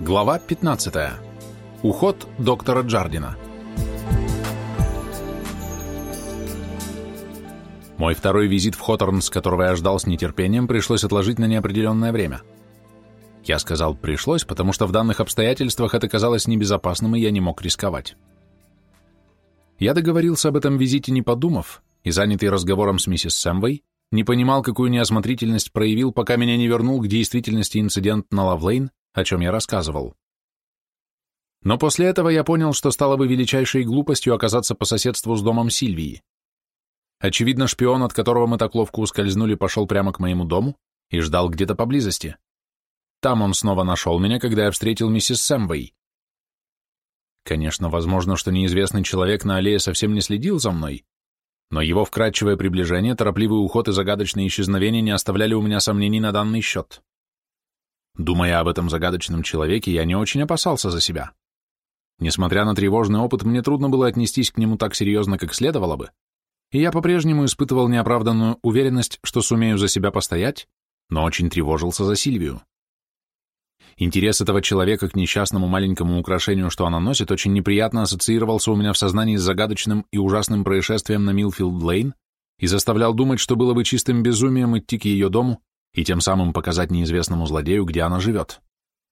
Глава 15. Уход доктора Джардина. Мой второй визит в Хоторнс, которого я ждал с нетерпением, пришлось отложить на неопределенное время. Я сказал «пришлось», потому что в данных обстоятельствах это казалось небезопасным, и я не мог рисковать. Я договорился об этом визите, не подумав, и, занятый разговором с миссис Сэмвей, не понимал, какую неосмотрительность проявил, пока меня не вернул к действительности инцидент на Лавлейн, о чем я рассказывал. Но после этого я понял, что стало бы величайшей глупостью оказаться по соседству с домом Сильвии. Очевидно, шпион, от которого мы так ловко ускользнули, пошел прямо к моему дому и ждал где-то поблизости. Там он снова нашел меня, когда я встретил миссис Сэмвей. Конечно, возможно, что неизвестный человек на аллее совсем не следил за мной, но его вкрадчивое приближение, торопливый уход и загадочные исчезновения не оставляли у меня сомнений на данный счет. Думая об этом загадочном человеке, я не очень опасался за себя. Несмотря на тревожный опыт, мне трудно было отнестись к нему так серьезно, как следовало бы, и я по-прежнему испытывал неоправданную уверенность, что сумею за себя постоять, но очень тревожился за Сильвию. Интерес этого человека к несчастному маленькому украшению, что она носит, очень неприятно ассоциировался у меня в сознании с загадочным и ужасным происшествием на Милфилд-Лейн и заставлял думать, что было бы чистым безумием идти к ее дому и тем самым показать неизвестному злодею, где она живет.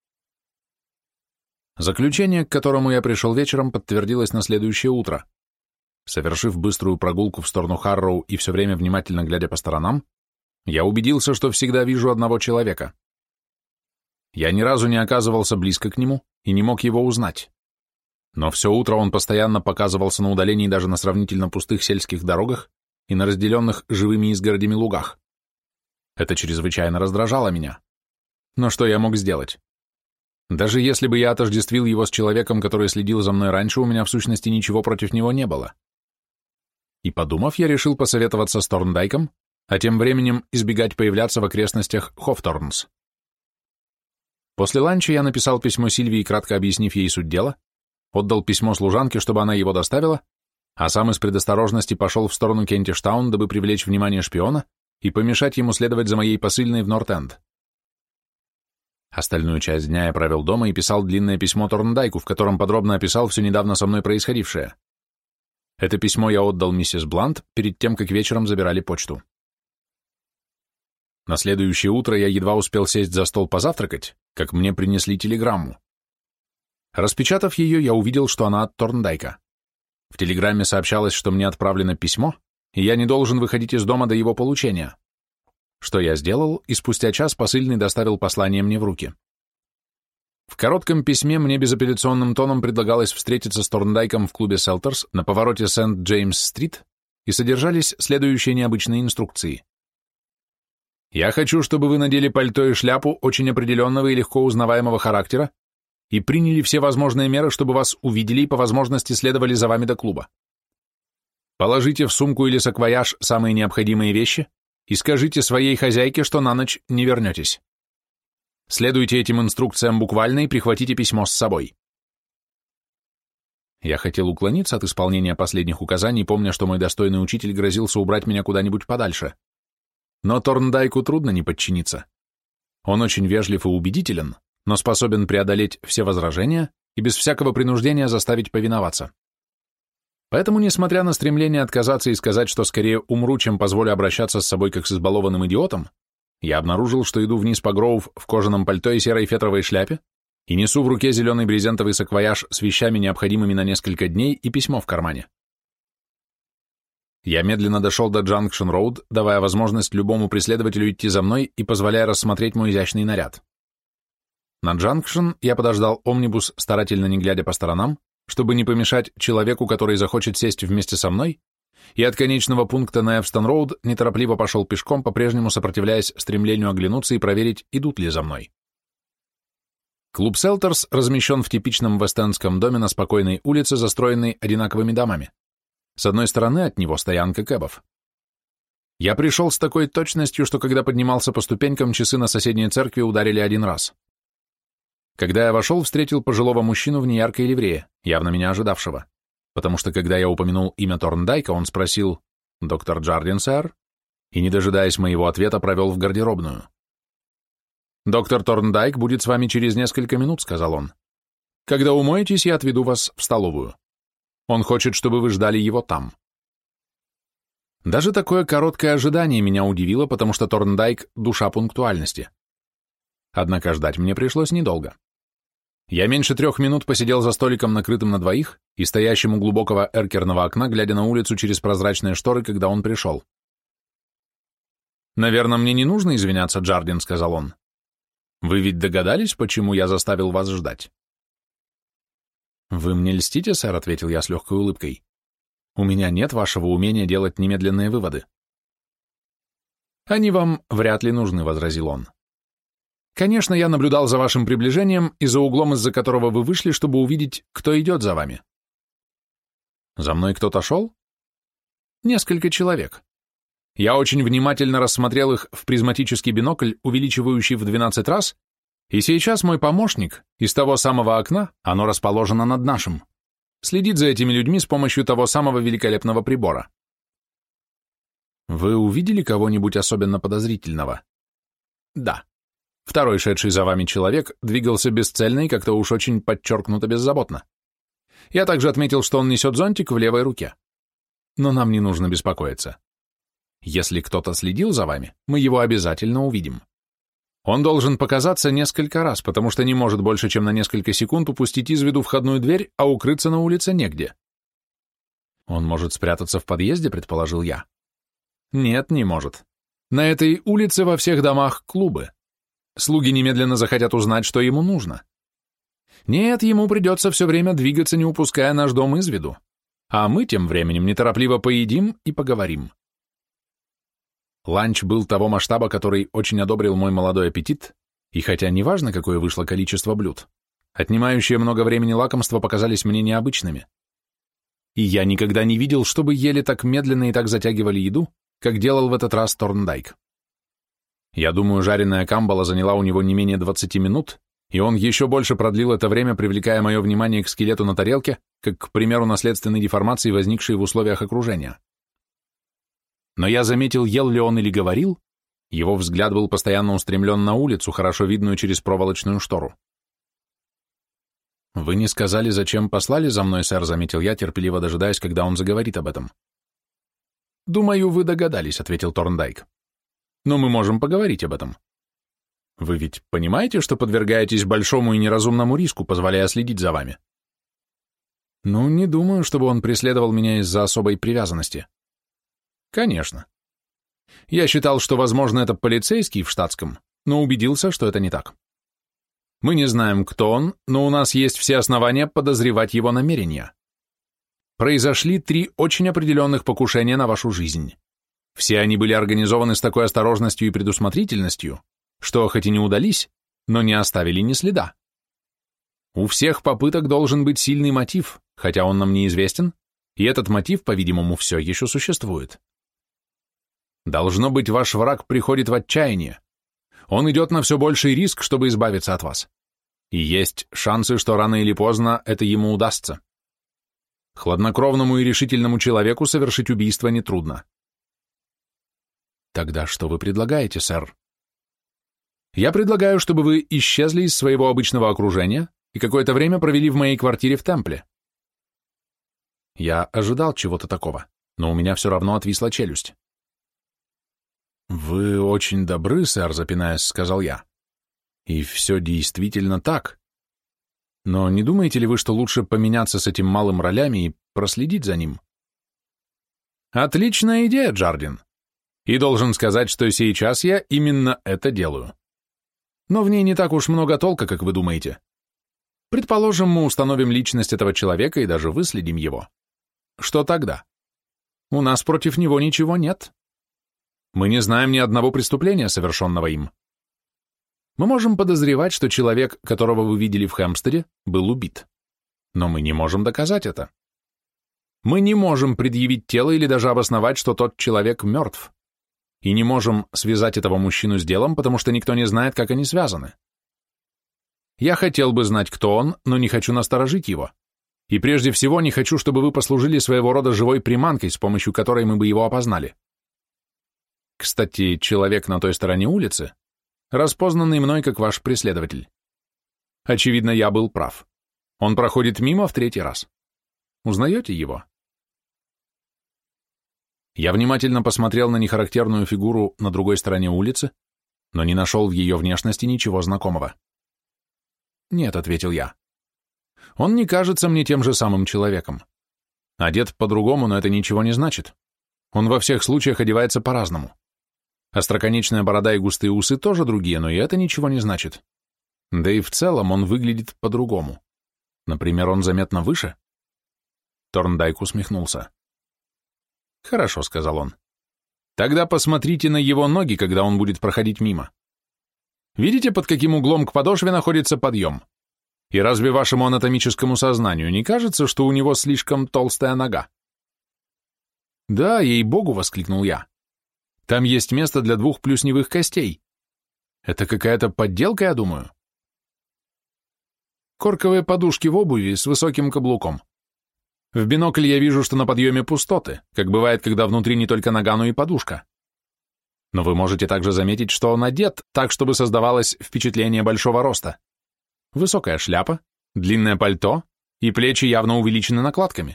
Заключение, к которому я пришел вечером, подтвердилось на следующее утро. Совершив быструю прогулку в сторону Харроу и все время внимательно глядя по сторонам, я убедился, что всегда вижу одного человека. Я ни разу не оказывался близко к нему и не мог его узнать. Но все утро он постоянно показывался на удалении даже на сравнительно пустых сельских дорогах и на разделенных живыми изгородями лугах. Это чрезвычайно раздражало меня. Но что я мог сделать? Даже если бы я отождествил его с человеком, который следил за мной раньше, у меня в сущности ничего против него не было. И подумав, я решил посоветоваться с Торндайком, а тем временем избегать появляться в окрестностях Хофторнс. После ланча я написал письмо Сильвии, кратко объяснив ей суть дела, отдал письмо служанке, чтобы она его доставила, а сам из предосторожности пошел в сторону Кентиштаун, дабы привлечь внимание шпиона и помешать ему следовать за моей посыльной в Норт-Энд. Остальную часть дня я провел дома и писал длинное письмо Торндайку, в котором подробно описал все недавно со мной происходившее. Это письмо я отдал миссис Блант перед тем, как вечером забирали почту. На следующее утро я едва успел сесть за стол позавтракать, как мне принесли телеграмму. Распечатав ее, я увидел, что она от Торндайка. В телеграмме сообщалось, что мне отправлено письмо, и я не должен выходить из дома до его получения. Что я сделал, и спустя час посыльный доставил послание мне в руки. В коротком письме мне безапелляционным тоном предлагалось встретиться с Торндайком в клубе Селтерс на повороте Сент-Джеймс-стрит, и содержались следующие необычные инструкции. «Я хочу, чтобы вы надели пальто и шляпу очень определенного и легко узнаваемого характера и приняли все возможные меры, чтобы вас увидели и по возможности следовали за вами до клуба. Положите в сумку или саквояж самые необходимые вещи и скажите своей хозяйке, что на ночь не вернетесь. Следуйте этим инструкциям буквально и прихватите письмо с собой». Я хотел уклониться от исполнения последних указаний, помня, что мой достойный учитель грозился убрать меня куда-нибудь подальше. Но Торндайку трудно не подчиниться. Он очень вежлив и убедителен, но способен преодолеть все возражения и без всякого принуждения заставить повиноваться. Поэтому, несмотря на стремление отказаться и сказать, что скорее умру, чем позволю обращаться с собой как с избалованным идиотом, я обнаружил, что иду вниз по Гроув в кожаном пальто и серой фетровой шляпе и несу в руке зеленый брезентовый саквояж с вещами, необходимыми на несколько дней, и письмо в кармане. Я медленно дошел до Джанкшн-Роуд, давая возможность любому преследователю идти за мной и позволяя рассмотреть мой изящный наряд. На Джанкшн я подождал омнибус, старательно не глядя по сторонам, чтобы не помешать человеку, который захочет сесть вместе со мной, и от конечного пункта на Эвстон-Роуд неторопливо пошел пешком, по-прежнему сопротивляясь стремлению оглянуться и проверить, идут ли за мной. Клуб Селтерс размещен в типичном вест-эндском доме на спокойной улице, застроенной одинаковыми домами. С одной стороны от него стоянка кэбов. Я пришел с такой точностью, что когда поднимался по ступенькам, часы на соседней церкви ударили один раз. Когда я вошел, встретил пожилого мужчину в неяркой ливрее, явно меня ожидавшего, потому что когда я упомянул имя Торндайка, он спросил «Доктор Джардин, сэр?» и, не дожидаясь моего ответа, провел в гардеробную. «Доктор Торндайк будет с вами через несколько минут», — сказал он. «Когда умоетесь, я отведу вас в столовую. Он хочет, чтобы вы ждали его там». Даже такое короткое ожидание меня удивило, потому что Торндайк — душа пунктуальности. Однако ждать мне пришлось недолго. Я меньше 3 минут посидел за столиком, накрытым на двоих, и стоящим у глубокого эркерного окна, глядя на улицу через прозрачные шторы, когда он пришел. «Наверное, мне не нужно извиняться, Джардин», — сказал он. «Вы ведь догадались, почему я заставил вас ждать?» «Вы мне льстите, сэр», — ответил я с легкой улыбкой. «У меня нет вашего умения делать немедленные выводы». «Они вам вряд ли нужны», — возразил он. «Конечно, я наблюдал за вашим приближением и за углом, из-за которого вы вышли, чтобы увидеть, кто идет за вами». «За мной кто-то шел?» «Несколько человек. Я очень внимательно рассмотрел их в призматический бинокль, увеличивающий в 12 раз, и сейчас мой помощник из того самого окна, оно расположено над нашим, следит за этими людьми с помощью того самого великолепного прибора». «Вы увидели кого-нибудь особенно подозрительного?» «Да. Второй, шедший за вами человек, двигался бесцельно и как-то уж очень подчеркнуто беззаботно. Я также отметил, что он несет зонтик в левой руке. Но нам не нужно беспокоиться. Если кто-то следил за вами, мы его обязательно увидим. Он должен показаться несколько раз, потому что не может больше, чем на несколько секунд упустить из виду входную дверь, а укрыться на улице негде». «Он может спрятаться в подъезде», — предположил я. «Нет, не может. На этой улице во всех домах клубы. Слуги немедленно захотят узнать, что ему нужно. Нет, ему придется все время двигаться, не упуская наш дом из виду. А мы тем временем неторопливо поедим и поговорим». Ланч был того масштаба, который очень одобрил мой молодой аппетит, и хотя неважно, какое вышло количество блюд, отнимающие много времени лакомства показались мне необычными. И я никогда не видел, чтобы ели так медленно и так затягивали еду, как делал в этот раз Торндайк. Я думаю, жареная камбала заняла у него не менее 20 минут, и он еще больше продлил это время, привлекая мое внимание к скелету на тарелке, как, к примеру, наследственной деформации, возникшей в условиях окружения. Но я заметил, ел ли он или говорил, его взгляд был постоянно устремлен на улицу, хорошо видную через проволочную штору. «Вы не сказали, зачем послали за мной, сэр», — заметил я, терпеливо дожидаясь, когда он заговорит об этом. «Думаю, вы догадались», — ответил Торндайк. «Но мы можем поговорить об этом. Вы ведь понимаете, что подвергаетесь большому и неразумному риску, позволяя следить за вами?» «Ну, не думаю, чтобы он преследовал меня из-за особой привязанности». «Конечно. Я считал, что, возможно, это полицейский в штатском, но убедился, что это не так. Мы не знаем, кто он, но у нас есть все основания подозревать его намерения. Произошли 3 очень определенных покушения на вашу жизнь. Все они были организованы с такой осторожностью и предусмотрительностью, что хоть и не удались, но не оставили ни следа. У всех попыток должен быть сильный мотив, хотя он нам неизвестен, и этот мотив, по-видимому, все еще существует. Должно быть, ваш враг приходит в отчаяние. Он идет на все больший риск, чтобы избавиться от вас. И есть шансы, что рано или поздно это ему удастся. Хладнокровному и решительному человеку совершить убийство нетрудно. Тогда что вы предлагаете, сэр? Я предлагаю, чтобы вы исчезли из своего обычного окружения и какое-то время провели в моей квартире в Темпле. Я ожидал чего-то такого, но у меня все равно отвисла челюсть. «Вы очень добры, сэр», — запинаясь, сказал я. «И все действительно так. Но не думаете ли вы, что лучше поменяться с этим малым ролями и проследить за ним?» «Отличная идея, Джардин. И должен сказать, что сейчас я именно это делаю. Но в ней не так уж много толка, как вы думаете. Предположим, мы установим личность этого человека и даже выследим его. Что тогда? У нас против него ничего нет. Мы не знаем ни одного преступления, совершенного им. Мы можем подозревать, что человек, которого вы видели в Хэмпстеде, был убит. Но мы не можем доказать это. Мы не можем предъявить тело или даже обосновать, что тот человек мертв. И не можем связать этого мужчину с делом, потому что никто не знает, как они связаны. Я хотел бы знать, кто он, но не хочу насторожить его. И прежде всего не хочу, чтобы вы послужили своего рода живой приманкой, с помощью которой мы бы его опознали. Кстати, человек на той стороне улицы, распознанный мной как ваш преследователь. Очевидно, я был прав. Он проходит мимо в 3-й раз. Узнаете его? Я внимательно посмотрел на нехарактерную фигуру на другой стороне улицы, но не нашел в ее внешности ничего знакомого. «Нет», — ответил я. «Он не кажется мне тем же самым человеком. Одет по-другому, но это ничего не значит. Он во всех случаях одевается по-разному. Остроконечная борода и густые усы тоже другие, но и это ничего не значит. Да и в целом он выглядит по-другому. Например, он заметно выше». Торндайк усмехнулся. «Хорошо», — сказал он. «Тогда посмотрите на его ноги, когда он будет проходить мимо. Видите, под каким углом к подошве находится подъем? И разве вашему анатомическому сознанию не кажется, что у него слишком толстая нога?» «Да, ей-богу», — воскликнул я. «Там есть место для 2 плюсневых костей. Это какая-то подделка, я думаю». «Корковые подушки в обуви с высоким каблуком. В бинокль я вижу, что на подъеме пустоты, как бывает, когда внутри не только нога, но и подушка. Но вы можете также заметить, что он одет так, чтобы создавалось впечатление большого роста. Высокая шляпа, длинное пальто и плечи явно увеличены накладками.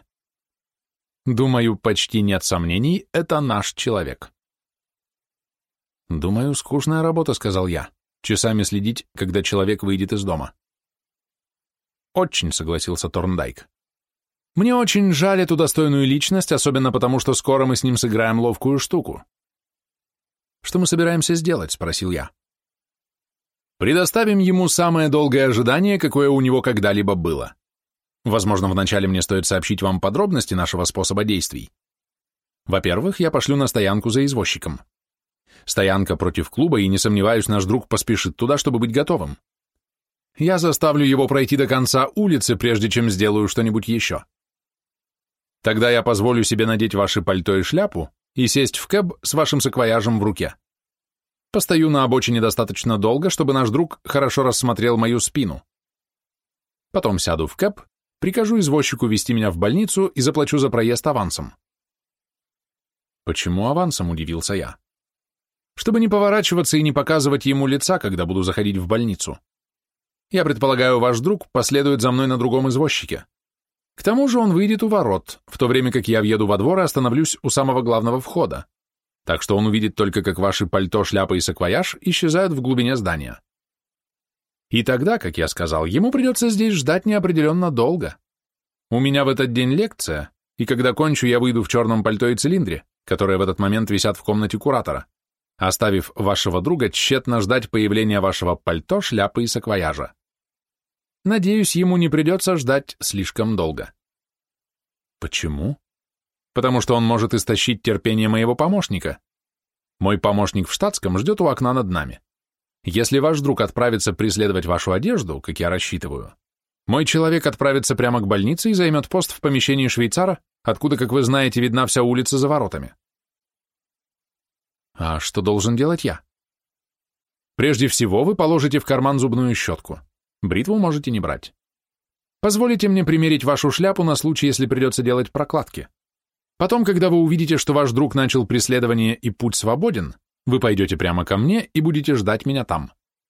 Думаю, почти нет сомнений, это наш человек». «Думаю, скучная работа», — сказал я, часами следить, когда человек выйдет из дома. «Очень», — согласился Торндайк. «Мне очень жаль эту достойную личность, особенно потому, что скоро мы с ним сыграем ловкую штуку». «Что мы собираемся сделать?» — спросил я. «Предоставим ему самое долгое ожидание, какое у него когда-либо было. Возможно, вначале мне стоит сообщить вам подробности нашего способа действий. Во-первых, я пошлю на стоянку за извозчиком. Стоянка против клуба, и, не сомневаюсь, наш друг поспешит туда, чтобы быть готовым. Я заставлю его пройти до конца улицы, прежде чем сделаю что-нибудь еще. Тогда я позволю себе надеть ваши пальто и шляпу и сесть в кэб с вашим саквояжем в руке. Постою на обочине достаточно долго, чтобы наш друг хорошо рассмотрел мою спину. Потом сяду в кэб, прикажу извозчику везти меня в больницу и заплачу за проезд авансом». «Почему авансом?» — удивился я. «Чтобы не поворачиваться и не показывать ему лица, когда буду заходить в больницу. Я предполагаю, ваш друг последует за мной на другом извозчике. К тому же он выйдет у ворот, в то время как я въеду во двор и остановлюсь у самого главного входа. Так что он увидит только, как ваши пальто, шляпа и саквояж исчезают в глубине здания. И тогда, как я сказал, ему придется здесь ждать неопределенно долго. У меня в этот день лекция, и когда кончу, я выйду в черном пальто и цилиндре, которые в этот момент висят в комнате куратора, оставив вашего друга тщетно ждать появления вашего пальто, шляпы и саквояжа. Надеюсь, ему не придется ждать слишком долго». «Почему?» «Потому что он может истощить терпение моего помощника. Мой помощник в штатском ждет у окна над нами. Если ваш друг отправится преследовать вашу одежду, как я рассчитываю, мой человек отправится прямо к больнице и займет пост в помещении швейцара, откуда, как вы знаете, видна вся улица за воротами». «А что должен делать я?» «Прежде всего, вы положите в карман зубную щетку. Бритву можете не брать. Позволите мне примерить вашу шляпу на случай, если придется делать прокладки. Потом, когда вы увидите, что ваш друг начал преследование и путь свободен, вы пойдете прямо ко мне и будете ждать меня там».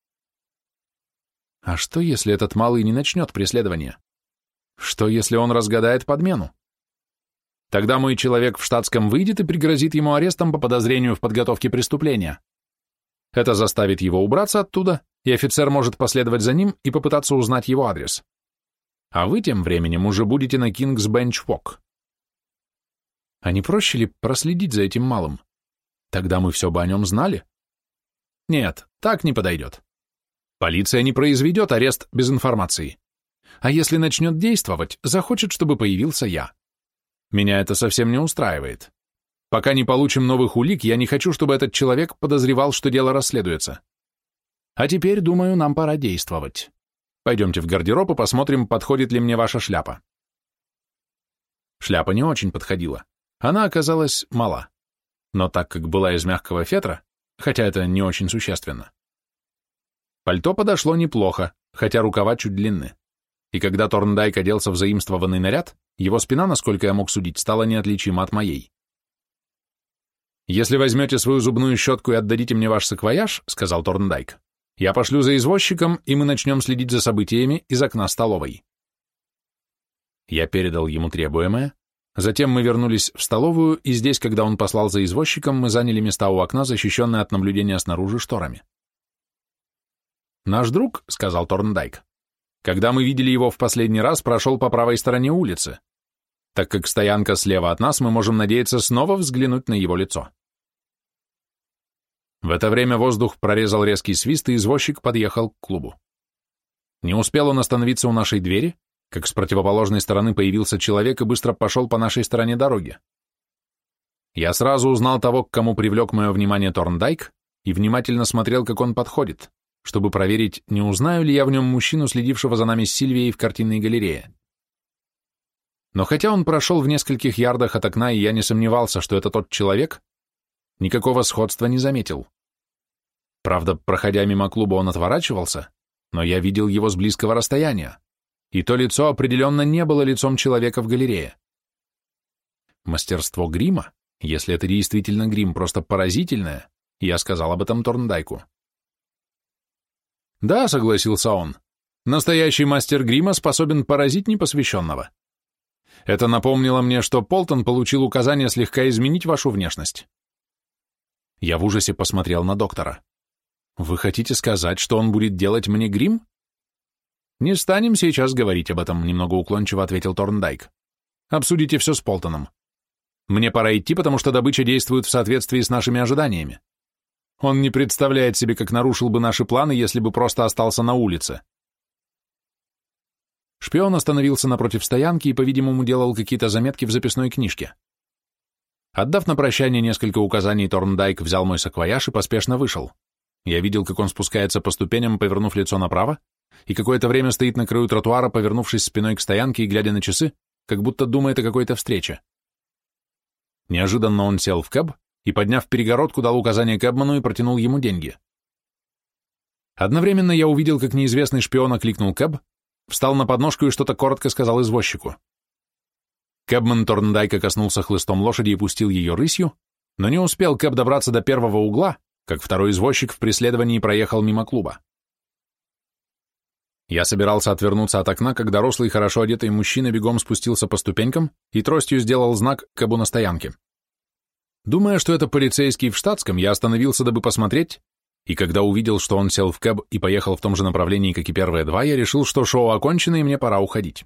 «А что, если этот малый не начнет преследование? Что, если он разгадает подмену? Тогда мой человек в штатском выйдет и пригрозит ему арестом по подозрению в подготовке преступления. Это заставит его убраться оттуда, и офицер может последовать за ним и попытаться узнать его адрес. А вы тем временем уже будете на Кингс Бенч Вок. А не проще ли проследить за этим малым? Тогда мы все бы о нем знали». «Нет, так не подойдет. Полиция не произведет арест без информации. А если начнет действовать, захочет, чтобы появился я. Меня это совсем не устраивает. Пока не получим новых улик, я не хочу, чтобы этот человек подозревал, что дело расследуется. А теперь, думаю, нам пора действовать. Пойдемте в гардероб и посмотрим, подходит ли мне ваша шляпа». Шляпа не очень подходила. Она оказалась мала. Но так как была из мягкого фетра, хотя это не очень существенно. Пальто подошло неплохо, хотя рукава чуть длинны. И когда Торндайк оделся в заимствованный наряд, его спина, насколько я мог судить, стала неотличима от моей. «Если возьмете свою зубную щетку и отдадите мне ваш саквояж, — сказал Торндайк, Я пошлю за извозчиком, и мы начнем следить за событиями из окна столовой. Я передал ему требуемое, затем мы вернулись в столовую, и здесь, когда он послал за извозчиком, мы заняли места у окна, защищенные от наблюдения снаружи шторами. «Наш друг, — сказал Торндайк, — когда мы видели его в последний раз, прошел по правой стороне улицы. Так как стоянка слева от нас, мы можем надеяться снова взглянуть на его лицо». В это время воздух прорезал резкий свист, и извозчик подъехал к клубу. Не успел он остановиться у нашей двери, как с противоположной стороны появился человек и быстро пошел по нашей стороне дороги. Я сразу узнал того, к кому привлек мое внимание Торндайк, и внимательно смотрел, как он подходит, чтобы проверить, не узнаю ли я в нем мужчину, следившего за нами с Сильвией в картинной галерее. Но хотя он прошел в нескольких ярдах от окна, и я не сомневался, что это тот человек, никакого сходства не заметил. Правда, проходя мимо клуба, он отворачивался, но я видел его с близкого расстояния, и то лицо определенно не было лицом человека в галерее. Мастерство грима, если это действительно грим, просто поразительное, я сказал об этом Торндайку. «Да», — согласился он, — «настоящий мастер грима способен поразить непосвященного. Это напомнило мне, что Полтон получил указание слегка изменить вашу внешность». Я в ужасе посмотрел на доктора. «Вы хотите сказать, что он будет делать мне грим?» «Не станем сейчас говорить об этом», — немного уклончиво ответил Торндайк. «Обсудите все с Полтоном. Мне пора идти, потому что добыча действует в соответствии с нашими ожиданиями. Он не представляет себе, как нарушил бы наши планы, если бы просто остался на улице». Шпион остановился напротив стоянки и, по-видимому, делал какие-то заметки в записной книжке. Отдав на прощание несколько указаний, Торндайк взял мой саквояж и поспешно вышел. Я видел, как он спускается по ступеням, повернув лицо направо, и какое-то время стоит на краю тротуара, повернувшись спиной к стоянке и глядя на часы, как будто думает о какой-то встрече. Неожиданно он сел в кэб и, подняв перегородку, дал указание кэбману и протянул ему деньги. Одновременно я увидел, как неизвестный шпион окликнул кэб, встал на подножку и что-то коротко сказал извозчику. Кэбман Торндайка коснулся хлыстом лошади и пустил ее рысью, но не успел кэб добраться до первого угла, как второй извозчик в преследовании проехал мимо клуба. Я собирался отвернуться от окна, когда рослый, хорошо одетый мужчина бегом спустился по ступенькам и тростью сделал знак кэбу на стоянке. Думая, что это полицейский в штатском, я остановился, дабы посмотреть, и когда увидел, что он сел в кэб и поехал в том же направлении, как и первые два, я решил, что шоу окончено и мне пора уходить.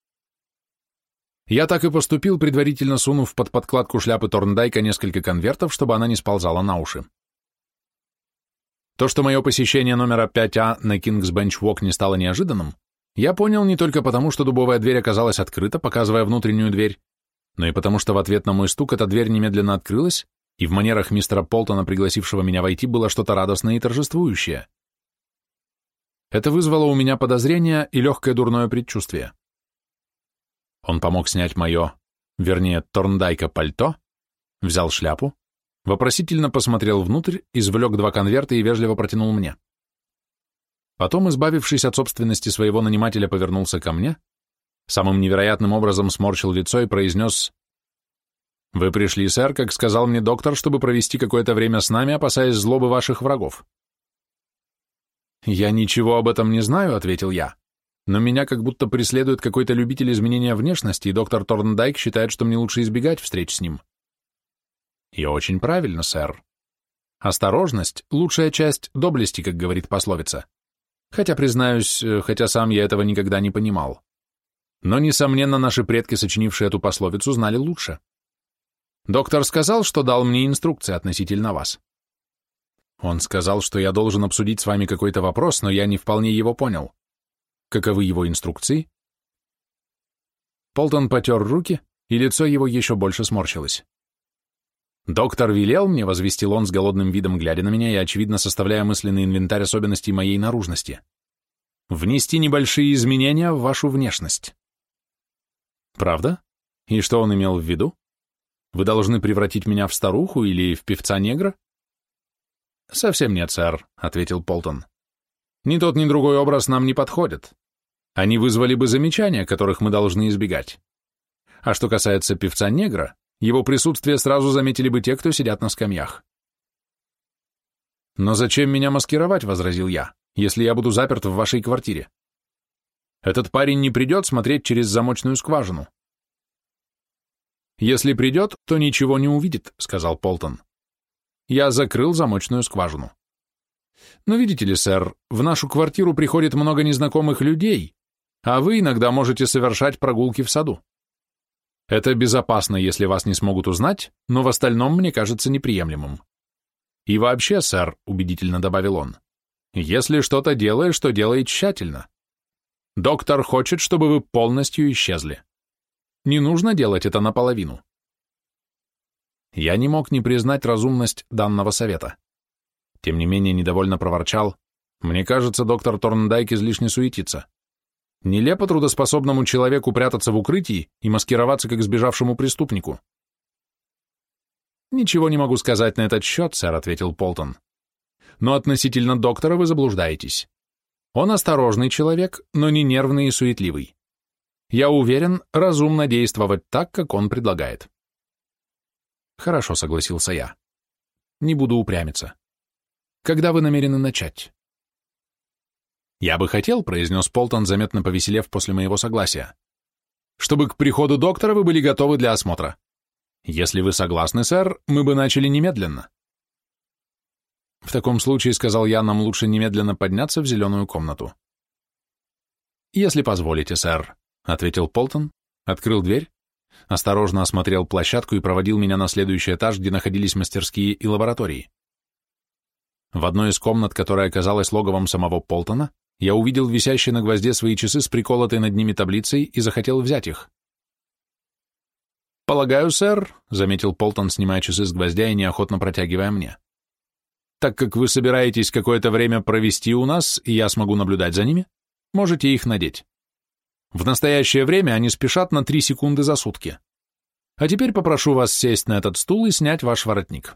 Я так и поступил, предварительно сунув под подкладку шляпы Торндайка несколько конвертов, чтобы она не сползала на уши. То, что мое посещение номера 5А на Кингс-Бенч-Вок не стало неожиданным, я понял не только потому, что дубовая дверь оказалась открыта, показывая внутреннюю дверь, но и потому, что в ответ на мой стук эта дверь немедленно открылась, и в манерах мистера Полтона, пригласившего меня войти, было что-то радостное и торжествующее. Это вызвало у меня подозрение и легкое дурное предчувствие. Он помог снять мое, вернее, Торндайка пальто, взял шляпу, вопросительно посмотрел внутрь, извлек 2 конверта и вежливо протянул мне. Потом, избавившись от собственности своего нанимателя, повернулся ко мне, самым невероятным образом сморщил лицо и произнес: «Вы пришли, сэр, как сказал мне доктор, чтобы провести какое-то время с нами, опасаясь злобы ваших врагов». «Я ничего об этом не знаю», — ответил я, «но меня как будто преследует какой-то любитель изменения внешности, и доктор Торндайк считает, что мне лучше избегать встреч с ним». «И очень правильно, сэр. Осторожность — лучшая часть доблести, как говорит пословица. Хотя, признаюсь, хотя сам я этого никогда не понимал. Но, несомненно, наши предки, сочинившие эту пословицу, знали лучше. Доктор сказал, что дал мне инструкции относительно вас. Он сказал, что я должен обсудить с вами какой-то вопрос, но я не вполне его понял. Каковы его инструкции?» Полтон потер руки, и лицо его еще больше сморщилось. «Доктор велел мне», — возвестил он с голодным видом, глядя на меня и, очевидно, составляя мысленный инвентарь особенностей моей наружности, «внести небольшие изменения в вашу внешность». «Правда? И что он имел в виду? Вы должны превратить меня в старуху или в певца-негра?» «Совсем нет, сэр», — ответил Полтон. «Ни тот, ни другой образ нам не подходят. Они вызвали бы замечания, которых мы должны избегать. А что касается певца-негра, его присутствие сразу заметили бы те, кто сидят на скамьях». «Но зачем меня маскировать?» — возразил я. если я буду заперт в вашей квартире? Этот парень не придет смотреть через замочную скважину. Если придет, то ничего не увидит, сказал Полтон. Я закрыл замочную скважину. Но видите ли, сэр, в нашу квартиру приходит много незнакомых людей, а вы иногда можете совершать прогулки в саду. Это безопасно, если вас не смогут узнать, но в остальном мне кажется неприемлемым. И вообще, сэр, убедительно добавил он, если что-то делаешь, то делай тщательно. Доктор хочет, чтобы вы полностью исчезли. Не нужно делать это наполовину. Я не мог не признать разумность данного совета. Тем не менее, недовольно проворчал, мне кажется, доктор Торндайк излишне суетится. Нелепо трудоспособному человеку прятаться в укрытии и маскироваться как сбежавшему преступнику. «Ничего не могу сказать на этот счет, сэр», — ответил Полтон. «Но относительно доктора вы заблуждаетесь. Он осторожный человек, но не нервный и суетливый. Я уверен, разумно действовать так, как он предлагает». «Хорошо», — согласился я. «Не буду упрямиться. Когда вы намерены начать?» «Я бы хотел», — произнес Полтон, заметно повеселев после моего согласия, «чтобы к приходу доктора вы были готовы для осмотра. Если вы согласны, сэр, мы бы начали немедленно». «В таком случае, — сказал я, — нам лучше немедленно подняться в зеленую комнату». «Если позволите, сэр», — ответил Полтон, открыл дверь, осторожно осмотрел площадку и проводил меня на следующий этаж, где находились мастерские и лаборатории. В одной из комнат, которая оказалась логовом самого Полтона, я увидел висящие на гвозде свои часы с приколотой над ними таблицей и захотел взять их. «Полагаю, сэр», — заметил Полтон, снимая часы с гвоздя и неохотно протягивая мне, «так как вы собираетесь какое-то время провести у нас, и я смогу наблюдать за ними, можете их надеть. В настоящее время они спешат на 3 секунды за сутки. А теперь попрошу вас сесть на этот стул и снять ваш воротник».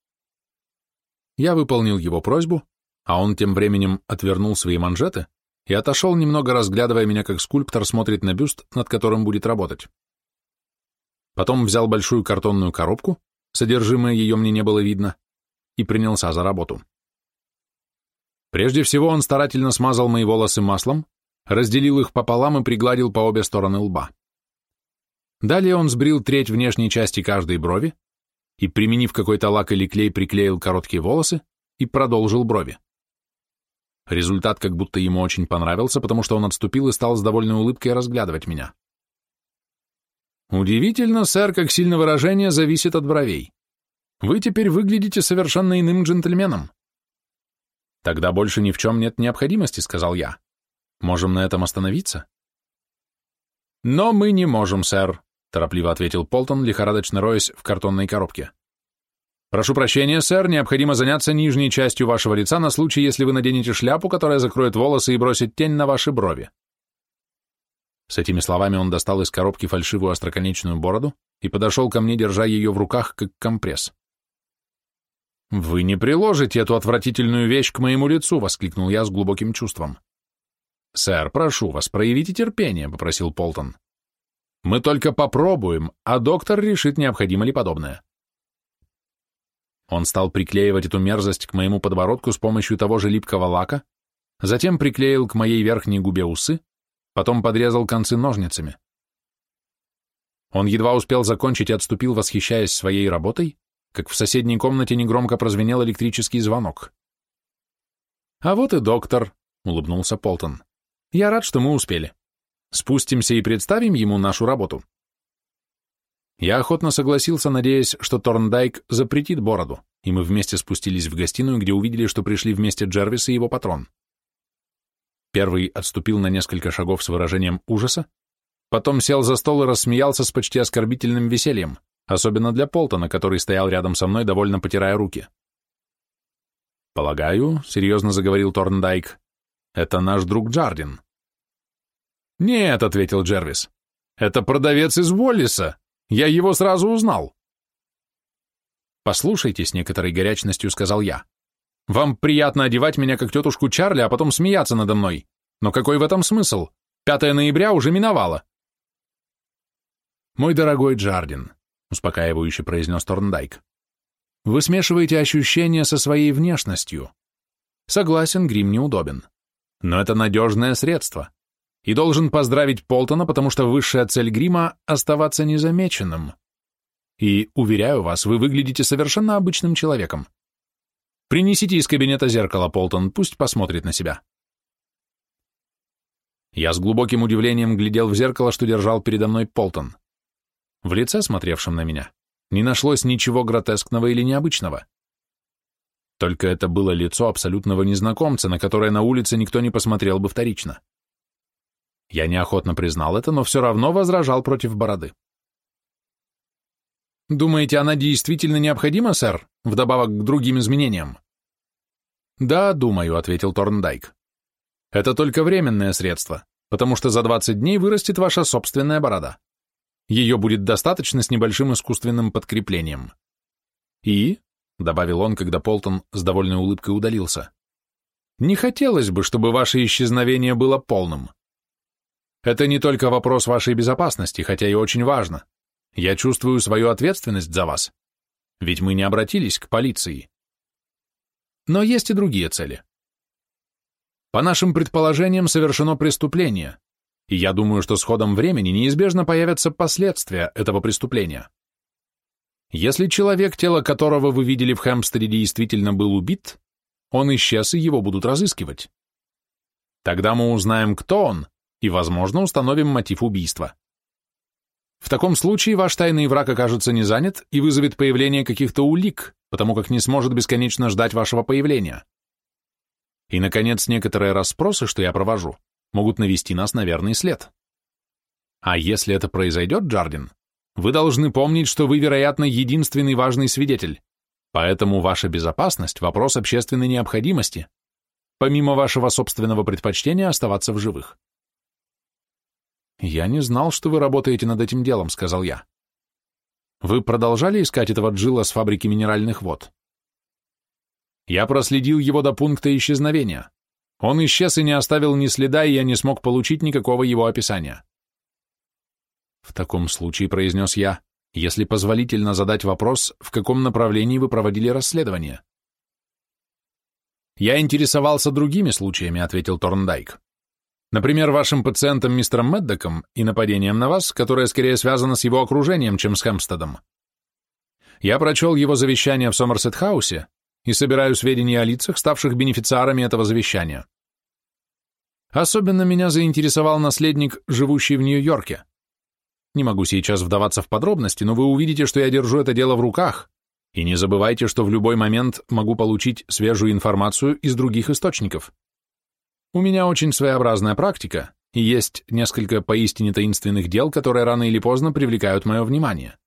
Я выполнил его просьбу, а он тем временем отвернул свои манжеты и отошел, немного разглядывая меня, как скульптор смотрит на бюст, над которым будет работать. Потом взял большую картонную коробку, содержимое ее мне не было видно, и принялся за работу. Прежде всего он старательно смазал мои волосы маслом, разделил их пополам и пригладил по обе стороны лба. Далее он сбрил треть внешней части каждой брови и, применив какой-то лак или клей, приклеил короткие волосы и продолжил брови. Результат как будто ему очень понравился, потому что он отступил и стал с довольной улыбкой разглядывать меня. «Удивительно, сэр, как сильно выражение зависит от бровей. Вы теперь выглядите совершенно иным джентльменом». «Тогда больше ни в чем нет необходимости», — сказал я. «Можем на этом остановиться?» «Но мы не можем, сэр», — торопливо ответил Полтон, лихорадочно роясь в картонной коробке. «Прошу прощения, сэр, необходимо заняться нижней частью вашего лица на случай, если вы наденете шляпу, которая закроет волосы и бросит тень на ваши брови». С этими словами он достал из коробки фальшивую остроконечную бороду и подошел ко мне, держа ее в руках, как компресс. «Вы не приложите эту отвратительную вещь к моему лицу!» — воскликнул я с глубоким чувством. «Сэр, прошу вас, проявите терпение», — попросил Полтон. «Мы только попробуем, а доктор решит, необходимо ли подобное». Он стал приклеивать эту мерзость к моему подбородку с помощью того же липкого лака, затем приклеил к моей верхней губе усы, потом подрезал концы ножницами. Он едва успел закончить и отступил, восхищаясь своей работой, как в соседней комнате негромко прозвенел электрический звонок. «А вот и доктор», — улыбнулся Полтон. «Я рад, что мы успели. Спустимся и представим ему нашу работу». Я охотно согласился, надеясь, что Торндайк запретит бороду, и мы вместе спустились в гостиную, где увидели, что пришли вместе Джервис и его патрон. Первый отступил на несколько шагов с выражением ужаса, потом сел за стол и рассмеялся с почти оскорбительным весельем, особенно для Полтона, который стоял рядом со мной, довольно потирая руки. «Полагаю, — серьезно заговорил Торндайк, — это наш друг Джардин». «Нет, — ответил Джервис, — это продавец из Уоллиса. Я его сразу узнал». «Послушайте, — с некоторой горячностью сказал я, — вам приятно одевать меня как тетушку Чарли, а потом смеяться надо мной. Но какой в этом смысл? 5 ноября уже миновало». «Мой дорогой Джардин, — успокаивающе произнес Торндайк, — вы смешиваете ощущения со своей внешностью. Согласен, грим неудобен. Но это надежное средство. И должен поздравить Полтона, потому что высшая цель грима — оставаться незамеченным. И, уверяю вас, вы выглядите совершенно обычным человеком. Принесите из кабинета зеркало, Полтон, пусть посмотрит на себя. Я с глубоким удивлением глядел в зеркало, что держал передо мной Полтон. В лице, смотревшем на меня, не нашлось ничего гротескного или необычного. Только это было лицо абсолютного незнакомца, на которое на улице никто не посмотрел бы вторично. Я неохотно признал это, но все равно возражал против бороды. «Думаете, она действительно необходима, сэр, вдобавок к другим изменениям?» «Да, думаю», — ответил Торндайк. «Это только временное средство, потому что за 20 дней вырастет ваша собственная борода. Ее будет достаточно с небольшим искусственным подкреплением. И, — добавил он, когда Полтон с довольной улыбкой удалился, — не хотелось бы, чтобы ваше исчезновение было полным. Это не только вопрос вашей безопасности, хотя и очень важно. Я чувствую свою ответственность за вас, ведь мы не обратились к полиции. Но есть и другие цели. По нашим предположениям, совершено преступление, и я думаю, что с ходом времени неизбежно появятся последствия этого преступления. Если человек, тело которого вы видели в Хэмпстеде, действительно был убит, он исчез, и его будут разыскивать. Тогда мы узнаем, кто он, и, возможно, установим мотив убийства. В таком случае ваш тайный враг окажется не занят и вызовет появление каких-то улик, потому как не сможет бесконечно ждать вашего появления. И, наконец, некоторые расспросы, что я провожу, могут навести нас на верный след. А если это произойдет, Джардин, вы должны помнить, что вы, вероятно, единственный важный свидетель, поэтому ваша безопасность – вопрос общественной необходимости, помимо вашего собственного предпочтения оставаться в живых. «Я не знал, что вы работаете над этим делом», — сказал я. «Вы продолжали искать этого Джилла с фабрики минеральных вод?» «Я проследил его до пункта исчезновения. Он исчез и не оставил ни следа, и я не смог получить никакого его описания». «В таком случае», — произнес я, — «если позволительно задать вопрос, в каком направлении вы проводили расследование?» «Я интересовался другими случаями», — ответил Торндайк. «Например, вашим пациентом мистером Меддоком и нападением на вас, которое скорее связано с его окружением, чем с Хэмпстедом. Я прочел его завещание в Сомерсет-хаусе и собираю сведения о лицах, ставших бенефициарами этого завещания. Особенно меня заинтересовал наследник, живущий в Нью-Йорке. Не могу сейчас вдаваться в подробности, но вы увидите, что я держу это дело в руках, и не забывайте, что в любой момент могу получить свежую информацию из других источников. У меня очень своеобразная практика, и есть несколько поистине таинственных дел, которые рано или поздно привлекают мое внимание.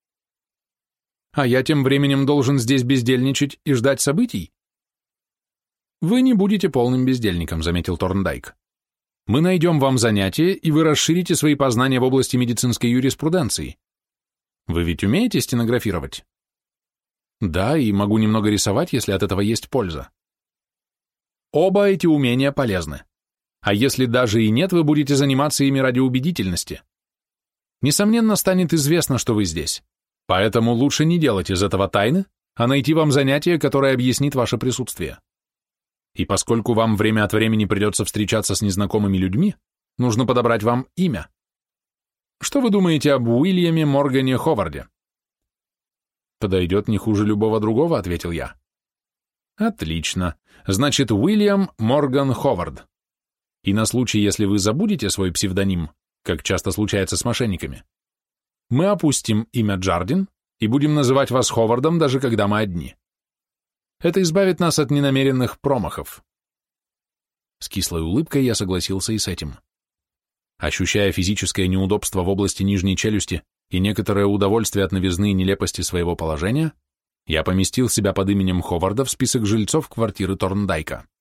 А я тем временем должен здесь бездельничать и ждать событий? Вы не будете полным бездельником, заметил Торндайк. Мы найдем вам занятие, и вы расширите свои познания в области медицинской юриспруденции. Вы ведь умеете стенографировать? Да, и могу немного рисовать, если от этого есть польза. Оба эти умения полезны. А если даже и нет, вы будете заниматься ими ради убедительности. Несомненно, станет известно, что вы здесь. Поэтому лучше не делать из этого тайны, а найти вам занятие, которое объяснит ваше присутствие. И поскольку вам время от времени придется встречаться с незнакомыми людьми, нужно подобрать вам имя. Что вы думаете об Уильяме Моргане Ховарде? Подойдет не хуже любого другого, ответил я. Отлично. Значит, Уильям Морган Ховард. И на случай, если вы забудете свой псевдоним, как часто случается с мошенниками, мы опустим имя Джардин и будем называть вас Ховардом, даже когда мы одни. Это избавит нас от ненамеренных промахов. С кислой улыбкой я согласился и с этим. Ощущая физическое неудобство в области нижней челюсти и некоторое удовольствие от новизны и нелепости своего положения, я поместил себя под именем Ховарда в список жильцов квартиры Торндайка.